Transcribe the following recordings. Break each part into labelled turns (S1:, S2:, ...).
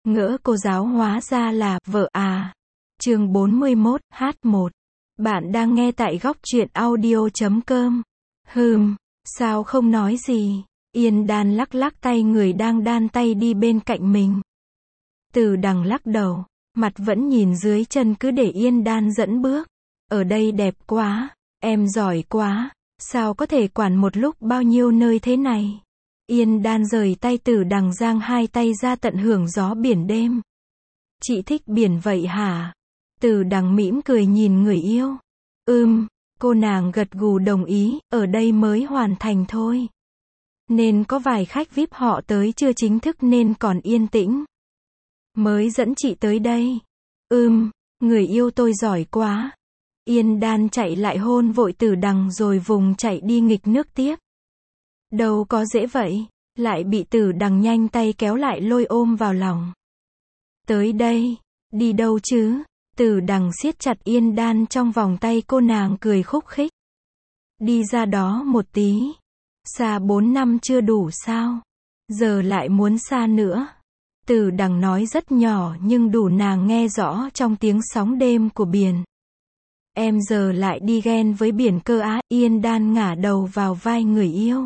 S1: Ngỡ cô giáo hóa ra là vợ à. Chương 41, H1. Bạn đang nghe tại góc truyện audio.com. Sao không nói gì? Yên Đan lắc lắc tay người đang đan tay đi bên cạnh mình. Từ Đằng lắc đầu, mặt vẫn nhìn dưới chân cứ để Yên Đan dẫn bước. Ở đây đẹp quá, em giỏi quá, sao có thể quản một lúc bao nhiêu nơi thế này? Yên Đan rời tay Từ Đằng, giang hai tay ra tận hưởng gió biển đêm. Chị thích biển vậy hả? Từ Đằng mỉm cười nhìn người yêu. Cô nàng gật gù đồng ý, ở đây mới hoàn thành thôi. Nên có vài khách VIP họ tới chưa chính thức nên còn yên tĩnh. Mới dẫn chị tới đây. Người yêu tôi giỏi quá. Yên Đan chạy lại hôn vội Từ Đằng rồi vùng chạy đi nghịch nước tiếp. Đâu có dễ vậy, lại bị Từ Đằng nhanh tay kéo lại lôi ôm vào lòng. Tới đây, đi đâu chứ? Từ Đằng siết chặt Yên Đan trong vòng tay, cô nàng cười khúc khích. Đi ra đó một tí. Xa 4 năm chưa đủ sao? Giờ lại muốn xa nữa. Từ Đằng nói rất nhỏ nhưng đủ nàng nghe rõ trong tiếng sóng đêm của biển. Em giờ lại đi ghen với biển cơ á? Yên Đan ngả đầu vào vai người yêu.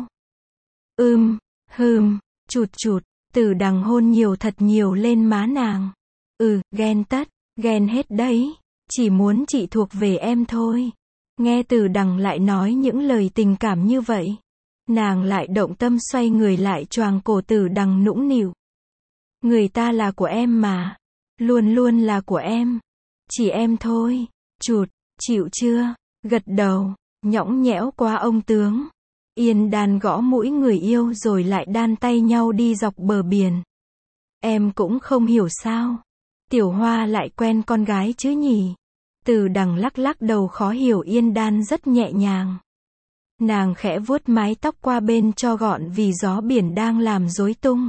S1: Chụt, Từ Đằng hôn nhiều thật nhiều lên má nàng. Ghen tất, ghen hết đấy, chỉ muốn chị thuộc về em thôi. Nghe Từ Đằng lại nói những lời tình cảm như vậy, nàng lại động tâm xoay người lại choàng cổ Từ Đằng nũng nịu. Người ta là của em mà, luôn luôn là của em, chỉ em thôi. Chụt, chịu chưa? Gật đầu, nhõng nhẽo quá ông tướng. Yên Đan gõ mũi người yêu rồi lại đan tay nhau đi dọc bờ biển. Em cũng không hiểu sao Tiểu Hoa lại quen con gái chứ nhỉ? Từ Đằng lắc lắc đầu khó hiểu. Yên Đan rất nhẹ nhàng. Nàng khẽ vuốt mái tóc qua bên cho gọn vì gió biển đang làm rối tung.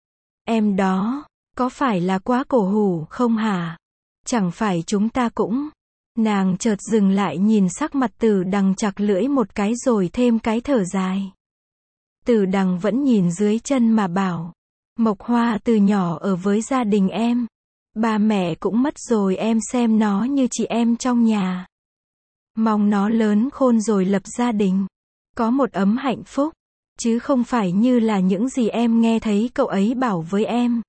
S1: Em đó, có phải là quá cổ hủ không hả? Chẳng phải chúng ta cũng... Nàng chợt dừng lại nhìn sắc mặt Từ Đằng chặt lưỡi một cái rồi thêm cái thở dài. Từ Đằng vẫn nhìn dưới chân mà bảo. Mộc Hoa từ nhỏ ở với gia đình em. Ba mẹ cũng mất rồi, em xem nó như chị em trong nhà. Mong nó lớn khôn rồi lập gia đình. Có một ấm hạnh phúc. Chứ không phải như là những gì em nghe thấy cậu ấy bảo với em.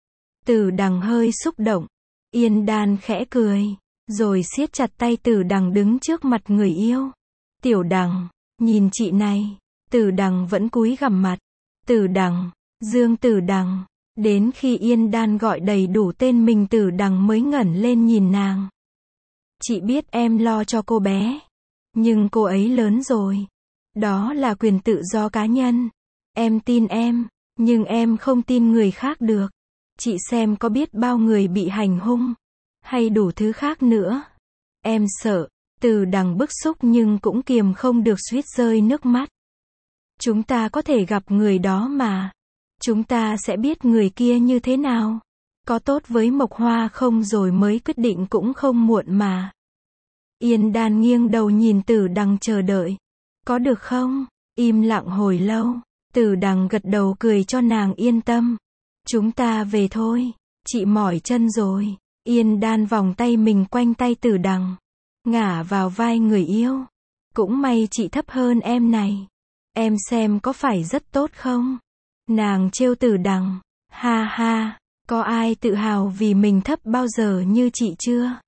S1: Từ Đằng hơi xúc động. Yên Đan khẽ cười. Rồi siết chặt tay Từ Đằng đứng trước mặt người yêu. Tiểu Đằng, nhìn chị này. Từ Đằng vẫn cúi gằm mặt. Từ Đằng, Dương Từ Đằng. Đến khi Yên Đan gọi đầy đủ tên mình, Từ Đằng mới ngẩng lên nhìn nàng. Chị biết em lo cho cô bé. Nhưng cô ấy lớn rồi. Đó là quyền tự do cá nhân. Em tin em, nhưng em không tin người khác được. Chị xem có biết bao người bị hành hung. Hay đủ thứ khác nữa. Em sợ. Từ Đằng bức xúc nhưng cũng kiềm không được suýt rơi nước mắt. Chúng ta có thể gặp người đó mà. Chúng ta sẽ biết người kia như thế nào. Có tốt với Mộc Hoa không rồi mới quyết định cũng không muộn mà. Yên Đan nghiêng đầu nhìn Từ Đằng chờ đợi. Có được không? Im lặng hồi lâu. Từ Đằng gật đầu cười cho nàng yên tâm. Chúng ta về thôi. Chị mỏi chân rồi. Yên Đan vòng tay mình quanh tay Từ Đằng. Ngả vào vai người yêu. Cũng may chị thấp hơn em này. Em xem có phải rất tốt không? Nàng trêu Từ Đằng. Ha ha, có ai tự hào vì mình thấp bao giờ như chị chưa?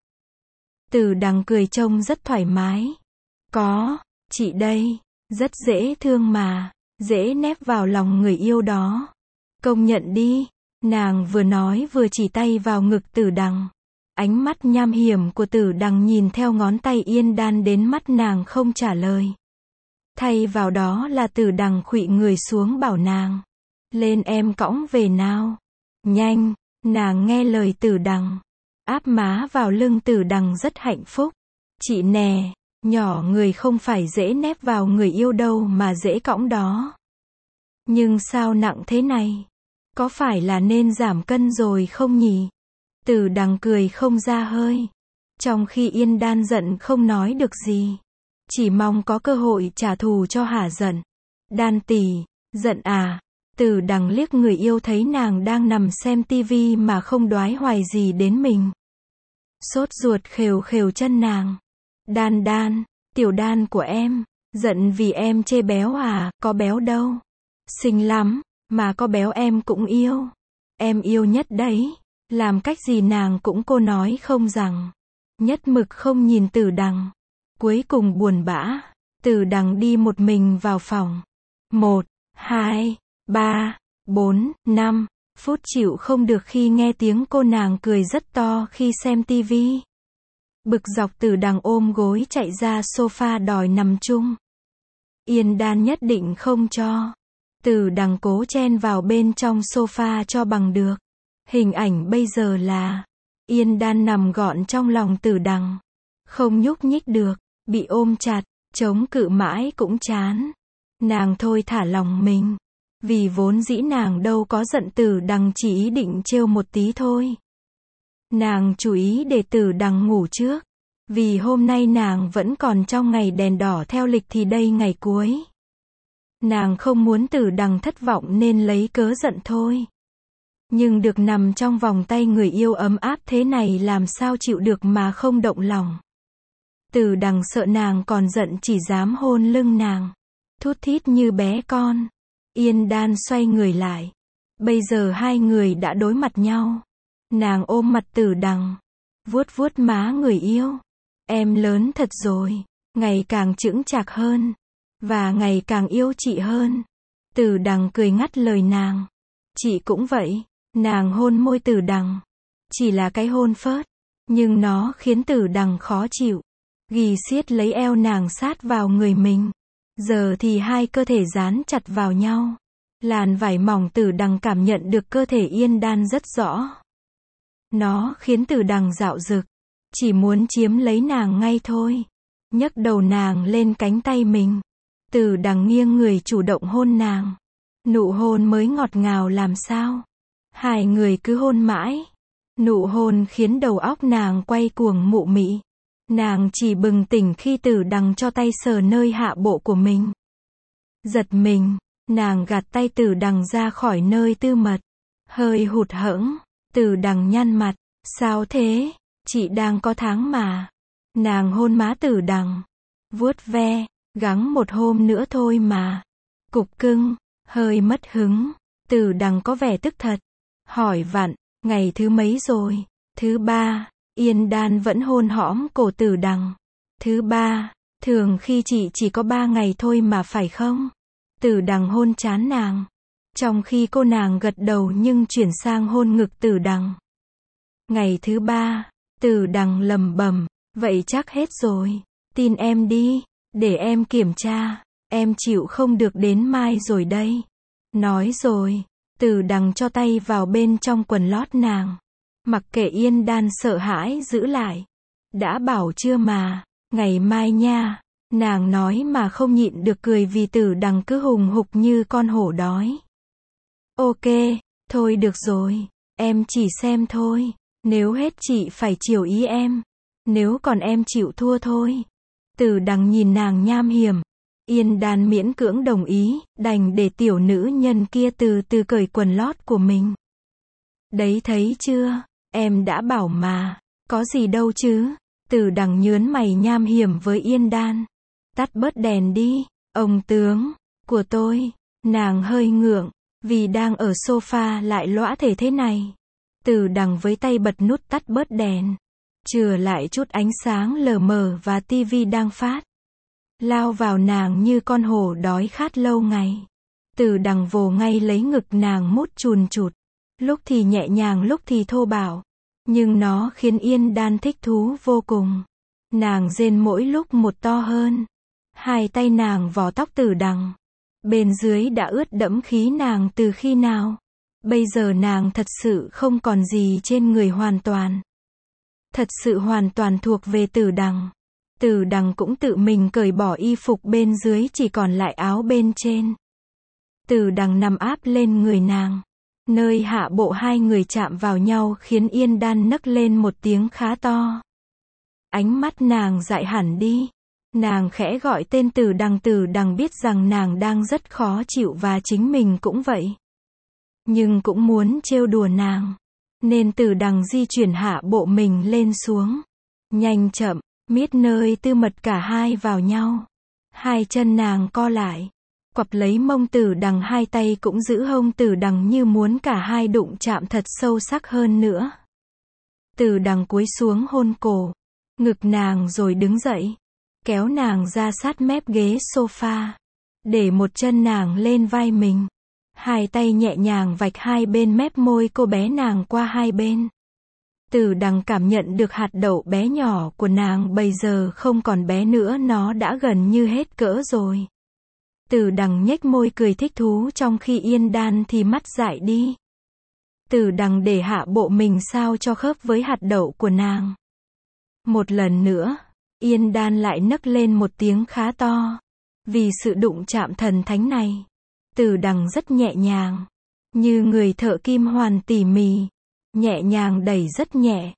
S1: Từ Đằng cười trông rất thoải mái. Có, chị đây, rất dễ thương mà, dễ nép vào lòng người yêu đó. Công nhận đi. Nàng vừa nói vừa chỉ tay vào ngực Từ Đằng. Ánh mắt nham hiểm của Từ Đằng nhìn theo ngón tay Yên Đan đến mắt nàng không trả lời. Thay vào đó là Từ Đằng khuỵu người xuống bảo nàng. Lên em cõng về nào. Nhanh. Nàng nghe lời Từ Đằng. Áp má vào lưng Từ Đằng rất hạnh phúc. Chị nè, nhỏ người không phải dễ nép vào người yêu đâu mà dễ cõng đó. Nhưng sao nặng thế này? Có phải là nên giảm cân rồi không nhỉ? Từ Đằng cười không ra hơi. Trong khi Yên Đan giận không nói được gì. Chỉ mong có cơ hội trả thù cho hả giận. Đan tỷ, giận à? Từ Đằng liếc người yêu thấy nàng đang nằm xem tivi mà không đoái hoài gì đến mình. Sốt ruột khều khều chân nàng. Đan Đan, tiểu Đan của em, giận vì em chê béo à, có béo đâu. Xinh lắm, mà có béo em cũng yêu. Em yêu nhất đấy. Làm cách gì nàng cũng cô nói không rằng. Nhất mực không nhìn Từ Đằng. Cuối cùng buồn bã, Từ Đằng đi một mình vào phòng. 1, 2, 3, 4, 5 phút chịu không được khi nghe tiếng cô nàng cười rất to khi xem tivi. Bực dọc Từ Đằng ôm gối chạy ra sofa đòi nằm chung. Yên Đan nhất định không cho. Từ Đằng cố chen vào bên trong sofa cho bằng được. Hình ảnh bây giờ là Yên Đan nằm gọn trong lòng Từ Đằng. Không nhúc nhích được, bị ôm chặt, chống cự mãi cũng chán. Nàng thôi thả lòng mình. Vì vốn dĩ nàng đâu có giận Từ Đằng, chỉ ý định trêu một tí thôi. Nàng chú ý để Từ Đằng ngủ trước. Vì hôm nay nàng vẫn còn trong ngày đèn đỏ theo lịch thì đây ngày cuối. Nàng không muốn Từ Đằng thất vọng nên lấy cớ giận thôi. Nhưng được nằm trong vòng tay người yêu ấm áp thế này làm sao chịu được mà không động lòng. Từ Đằng sợ nàng còn giận chỉ dám hôn lưng nàng. Thút thít như bé con. Yên Đan xoay người lại. Bây giờ hai người đã đối mặt nhau. Nàng ôm mặt Từ Đằng. Vuốt vuốt má người yêu. Em lớn thật rồi. Ngày càng chững chạc hơn. Và ngày càng yêu chị hơn. Từ Đằng cười ngắt lời nàng. Chị cũng vậy. Nàng hôn môi Từ Đằng. Chỉ là cái hôn phớt. Nhưng nó khiến Từ Đằng khó chịu. Ghì siết lấy eo nàng sát vào người mình. Giờ thì hai cơ thể dán chặt vào nhau. Làn vải mỏng Từ Đằng cảm nhận được cơ thể Yên Đan rất rõ. Nó khiến Từ Đằng dạo dực. Chỉ muốn chiếm lấy nàng ngay thôi. Nhấc đầu nàng lên cánh tay mình. Từ Đằng nghiêng người chủ động hôn nàng. Nụ hôn mới ngọt ngào làm sao. Hai người cứ hôn mãi. Nụ hôn khiến đầu óc nàng quay cuồng mụ mị. Nàng chỉ bừng tỉnh khi Từ Đằng cho tay sờ nơi hạ bộ của mình. Giật mình, nàng gạt tay Từ Đằng ra khỏi nơi tư mật. Hơi hụt hẫng, Từ Đằng nhăn mặt. Sao thế? Chị đang có tháng mà. Nàng hôn má Từ Đằng. Vuốt ve, gắng một hôm nữa thôi mà. Cục cưng, hơi mất hứng. Từ Đằng có vẻ tức thật. Hỏi vặn, ngày thứ mấy rồi? Thứ 3. Yên Đan vẫn hôn hõm cổ Từ Đằng. Thứ 3. Thường khi chị chỉ có 3 ngày thôi mà phải không? Từ Đằng hôn trán nàng. Trong khi cô nàng gật đầu nhưng chuyển sang hôn ngực Từ Đằng. Ngày thứ 3. Từ Đằng lầm bầm. Vậy chắc hết rồi. Tin em đi. Để em kiểm tra. Em chịu không được đến mai rồi đây. Nói rồi. Từ Đằng cho tay vào bên trong quần lót nàng. Mặc kệ Yên Đan sợ hãi giữ lại. Đã bảo chưa mà. Ngày mai nha. Nàng nói mà không nhịn được cười vì Từ Đằng cứ hùng hục như con hổ đói. Ok. Thôi được rồi. Em chỉ xem thôi. Nếu hết chị phải chiều ý em. Nếu còn em chịu thua thôi. Từ Đằng nhìn nàng nham hiểm. Yên Đan miễn cưỡng đồng ý, đành để tiểu nữ nhân kia từ từ cởi quần lót của mình. Đấy thấy chưa, em đã bảo mà, có gì đâu chứ. Từ Đằng nhớn mày nham hiểm với Yên Đan. Tắt bớt đèn đi, ông tướng của tôi. Nàng hơi ngượng, vì đang ở sofa lại lõa thể thế này. Từ Đằng với tay bật nút tắt bớt đèn. Chừa lại chút ánh sáng lờ mờ và tivi đang phát. Lao vào nàng như con hổ đói khát lâu ngày. Từ Đằng vồ ngay lấy ngực nàng mút chùn chụt. Lúc thì nhẹ nhàng lúc thì thô bạo. Nhưng nó khiến Yên Đan thích thú vô cùng. Nàng rên mỗi lúc một to hơn. Hai tay nàng vò tóc Từ Đằng. Bên dưới đã ướt đẫm khí nàng từ khi nào. Bây giờ nàng thật sự không còn gì trên người hoàn toàn. Thật sự hoàn toàn thuộc về Từ Đằng. Từ Đằng cũng tự mình cởi bỏ y phục bên dưới chỉ còn lại áo bên trên. Từ Đằng nằm áp lên người nàng. Nơi hạ bộ hai người chạm vào nhau khiến Yên Đan nấc lên một tiếng khá to. Ánh mắt nàng dại hẳn đi. Nàng khẽ gọi tên Từ Đằng biết rằng nàng đang rất khó chịu và chính mình cũng vậy. nhưng cũng muốn trêu đùa nàng. Nên Tử Đằng di chuyển hạ bộ mình lên xuống. Nhanh chậm, miết nơi tư mật cả hai vào nhau. Hai chân nàng co lại, quặp lấy mông Tử Đằng, hai tay cũng giữ hông Tử Đằng như muốn cả hai đụng chạm thật sâu sắc hơn nữa. Tử Đằng cúi xuống hôn cổ, ngực nàng rồi đứng dậy, kéo nàng ra sát mép ghế sofa, để một chân nàng lên vai mình. Hai tay nhẹ nhàng vạch hai bên mép môi cô bé nàng qua hai bên. Tử Đằng cảm nhận được hạt đậu bé nhỏ của nàng bây giờ không còn bé nữa, nó đã gần như hết cỡ rồi. Tử Đằng nhếch môi cười thích thú trong khi Yên Đan thì mắt dại đi. Tử Đằng để hạ bộ mình sao cho khớp với hạt đậu của nàng. Một lần nữa, Yên Đan lại nấc lên một tiếng khá to. Vì sự đụng chạm thần thánh này, Tử Đằng rất nhẹ nhàng, như người thợ kim hoàn tỉ mỉ, nhẹ nhàng đẩy rất nhẹ,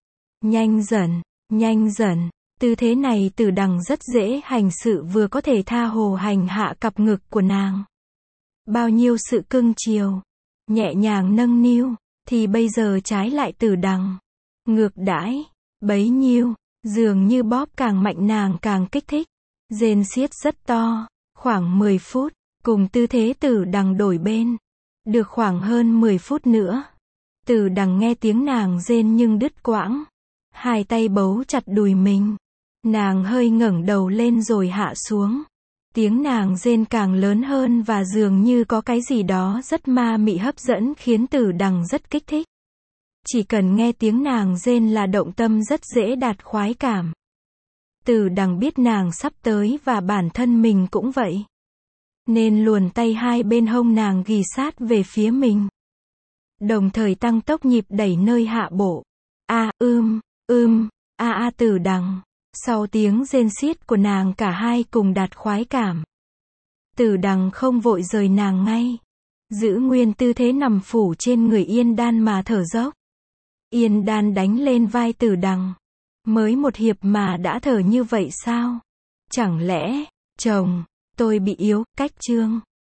S1: nhanh dần. Tư thế này Tử Đằng rất dễ hành sự, vừa có thể tha hồ hành hạ cặp ngực của nàng. Bao nhiêu sự cưng chiều, nhẹ nhàng nâng niu, thì bây giờ trái lại Tử Đằng ngược đãi, bấy nhiêu, dường như bóp càng mạnh nàng càng kích thích. Rên xiết rất to, khoảng 10 phút, cùng tư thế Tử Đằng đổi bên. Được khoảng hơn 10 phút nữa, Tử Đằng nghe tiếng nàng rên nhưng đứt quãng. Hai tay bấu chặt đùi mình. Nàng hơi ngẩng đầu lên rồi hạ xuống. Tiếng nàng rên càng lớn hơn và dường như có cái gì đó rất ma mị hấp dẫn khiến Tử Đằng rất kích thích. Chỉ cần nghe tiếng nàng rên là động tâm rất dễ đạt khoái cảm. Tử Đằng biết nàng sắp tới và bản thân mình cũng vậy. Nên luồn tay hai bên hông nàng ghì sát về phía mình. Đồng thời tăng tốc nhịp đẩy nơi hạ bộ. Tử Đằng. Sau tiếng rên xiết của nàng cả hai cùng đạt khoái cảm. Tử Đằng không vội rời nàng ngay. Giữ nguyên tư thế nằm phủ trên người Yên Đan mà thở dốc. Yên Đan đánh lên vai Tử Đằng. Mới một hiệp mà đã thở như vậy sao? Chẳng lẽ, chồng, tôi bị yếu, cách chương.